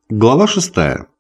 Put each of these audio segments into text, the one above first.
Глава 6.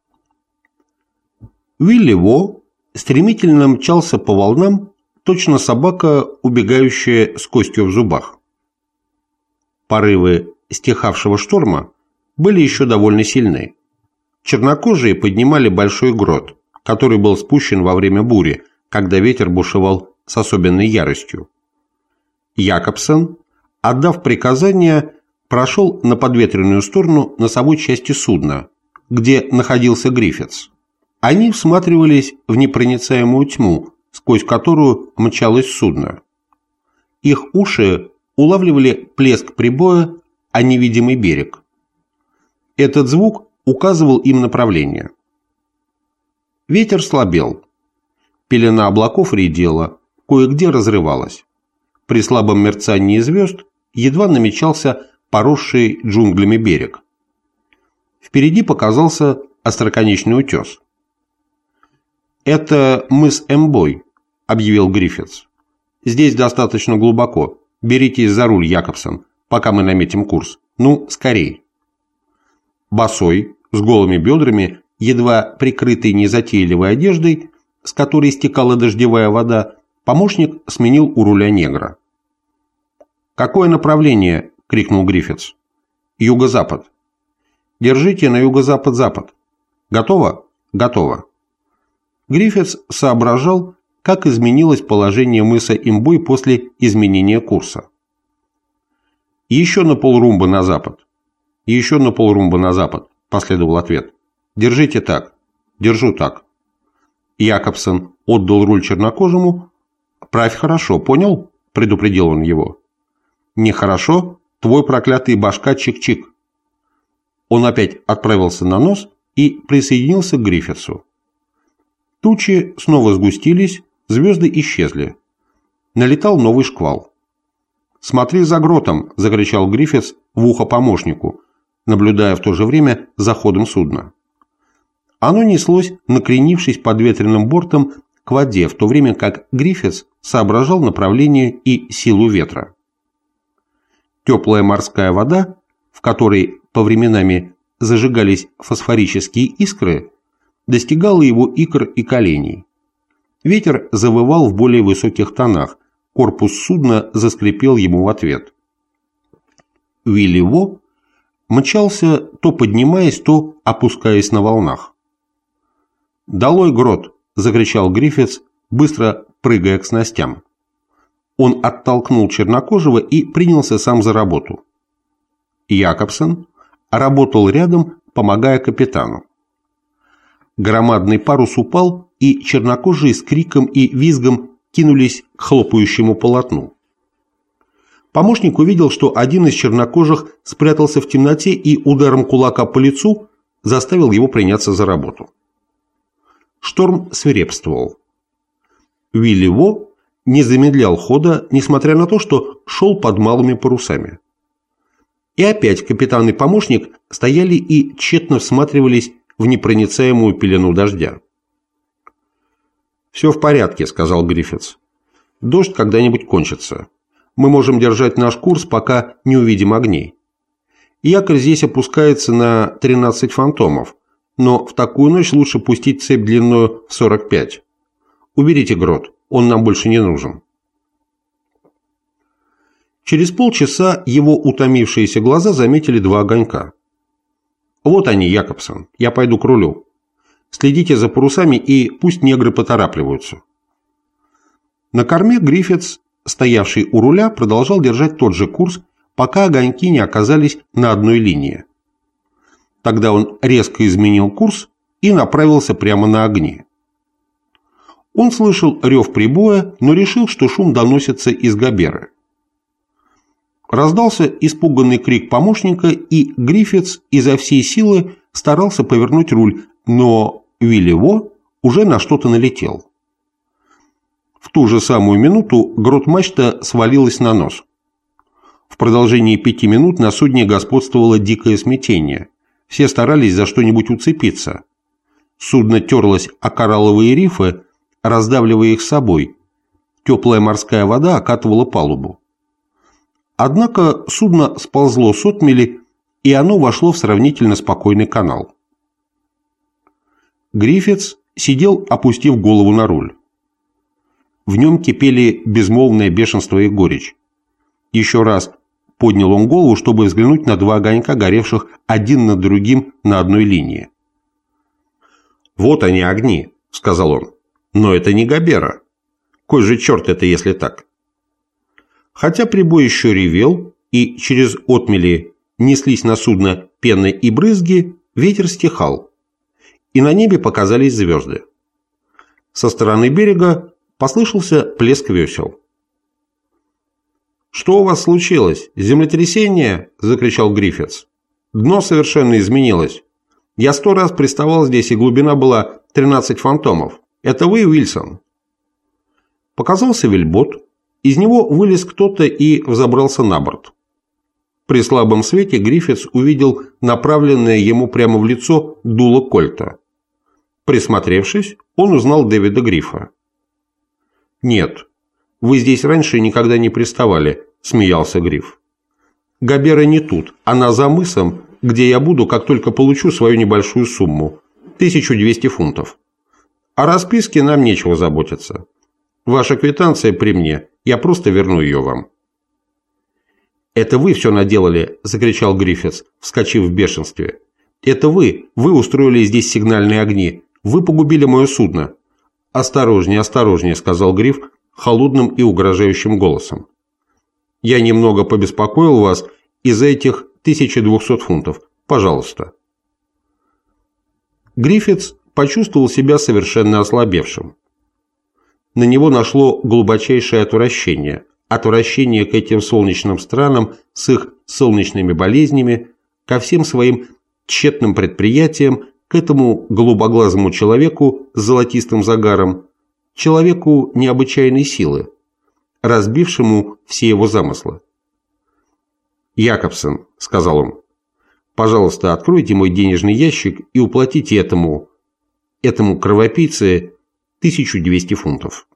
Вилли Во стремительно мчался по волнам, точно собака, убегающая с костью в зубах. Порывы стихавшего шторма были еще довольно сильны. Чернокожие поднимали большой грот, который был спущен во время бури, когда ветер бушевал с особенной яростью. Якобсон, отдав приказание, прошел на подветренную сторону носовой части судна, где находился Гриффитс. Они всматривались в непроницаемую тьму, сквозь которую мчалось судно. Их уши улавливали плеск прибоя о невидимый берег. Этот звук указывал им направление. Ветер слабел. Пелена облаков редела, кое-где разрывалась. При слабом мерцании звезд едва намечался поросший джунглями берег. Впереди показался остроконечный утес. «Это мыс Эмбой», — объявил Гриффитс. «Здесь достаточно глубоко. Беритесь за руль, Якобсон, пока мы наметим курс. Ну, скорей». Босой, с голыми бедрами, едва прикрытой незатейливой одеждой, с которой стекала дождевая вода, помощник сменил у руля негра. «Какое направление?» — крикнул Гриффитс. «Юго-запад». «Держите на юго-запад-запад». «Готово?» «Готово». Гриффитс соображал, как изменилось положение мыса Имбой после изменения курса. «Еще на полрумба на запад». «Еще на полрумба на запад», — последовал ответ. «Держите так». «Держу так». Якобсон отдал руль чернокожему. «Правь хорошо, понял?» — предупредил он его. «Нехорошо, твой проклятый башка чик-чик». Он опять отправился на нос и присоединился к Гриффитсу. Тучи снова сгустились, звезды исчезли. Налетал новый шквал. «Смотри за гротом!» – закричал Гриффитс в ухо помощнику, наблюдая в то же время за ходом судна. Оно неслось, накренившись под ветреным бортом к воде, в то время как Гриффитс соображал направление и силу ветра. Теплая морская вода, в которой по временами зажигались фосфорические искры, достигала его икр и коленей. Ветер завывал в более высоких тонах, корпус судна заскрипел ему в ответ. Вилли Во мчался, то поднимаясь, то опускаясь на волнах. «Долой грот!» – закричал Гриффитс, быстро прыгая к снастям. Он оттолкнул чернокожего и принялся сам за работу. Якобсон работал рядом, помогая капитану. Громадный парус упал, и чернокожие с криком и визгом кинулись к хлопающему полотну. Помощник увидел, что один из чернокожих спрятался в темноте и ударом кулака по лицу заставил его приняться за работу. Шторм свирепствовал. Вилли Во не замедлял хода, несмотря на то, что шел под малыми парусами. И опять капитан и помощник стояли и тщетно всматривались в непроницаемую пелену дождя. «Все в порядке», — сказал Гриффитс. «Дождь когда-нибудь кончится. Мы можем держать наш курс, пока не увидим огней. Якорь здесь опускается на 13 фантомов, но в такую ночь лучше пустить цепь длиною в 45. Уберите грот, он нам больше не нужен». Через полчаса его утомившиеся глаза заметили два огонька. «Вот они, Якобсон, я пойду к рулю. Следите за парусами и пусть негры поторапливаются». На корме Гриффитс, стоявший у руля, продолжал держать тот же курс, пока огоньки не оказались на одной линии. Тогда он резко изменил курс и направился прямо на огни. Он слышал рев прибоя, но решил, что шум доносится из габеры. Раздался испуганный крик помощника, и Гриффитс изо всей силы старался повернуть руль, но Вилли Во уже на что-то налетел. В ту же самую минуту грот-мачта свалилась на нос. В продолжении 5 минут на судне господствовало дикое смятение. Все старались за что-нибудь уцепиться. Судно терлось о коралловые рифы, раздавливая их собой. Теплая морская вода окатывала палубу. Однако судно сползло с отмели, и оно вошло в сравнительно спокойный канал. Гриффитс сидел, опустив голову на руль. В нем кипели безмолвное бешенство и горечь. Еще раз поднял он голову, чтобы взглянуть на два огонька, горевших один над другим на одной линии. «Вот они, огни», — сказал он. «Но это не Габера. Кой же черт это, если так?» Хотя прибой еще ревел, и через отмели неслись на судно пены и брызги, ветер стихал, и на небе показались звезды. Со стороны берега послышался плеск весел. «Что у вас случилось? Землетрясение?» – закричал Гриффитс. «Дно совершенно изменилось. Я 100 раз приставал здесь, и глубина была 13 фантомов. Это вы, Уилсон?» Показался вельбот. Из него вылез кто-то и взобрался на борт. При слабом свете Гриффитс увидел направленное ему прямо в лицо дуло кольта. Присмотревшись, он узнал Дэвида Грифа. «Нет, вы здесь раньше никогда не приставали», – смеялся Гриф. «Габера не тут, она за мысом, где я буду, как только получу свою небольшую сумму – 1200 фунтов. О расписке нам нечего заботиться. Ваша квитанция при мне, я просто верну ее вам». «Это вы все наделали», – закричал Гриффитс, вскочив в бешенстве. «Это вы устроили здесь сигнальные огни, вы погубили мое судно». «Осторожнее, осторожнее», – сказал Гриф холодным и угрожающим голосом. «Я немного побеспокоил вас из-за этих 1200 фунтов. Пожалуйста». Гриффитс почувствовал себя совершенно ослабевшим. На него нашло глубочайшее отвращение к этим солнечным странам с их солнечными болезнями, ко всем своим тщетным предприятиям, к этому голубоглазому человеку с золотистым загаром, человеку необычайной силы, разбившему все его замыслы. «Якобсон», — сказал он, — «пожалуйста, откройте мой денежный ящик и уплатите этому кровопийце 1200 фунтов».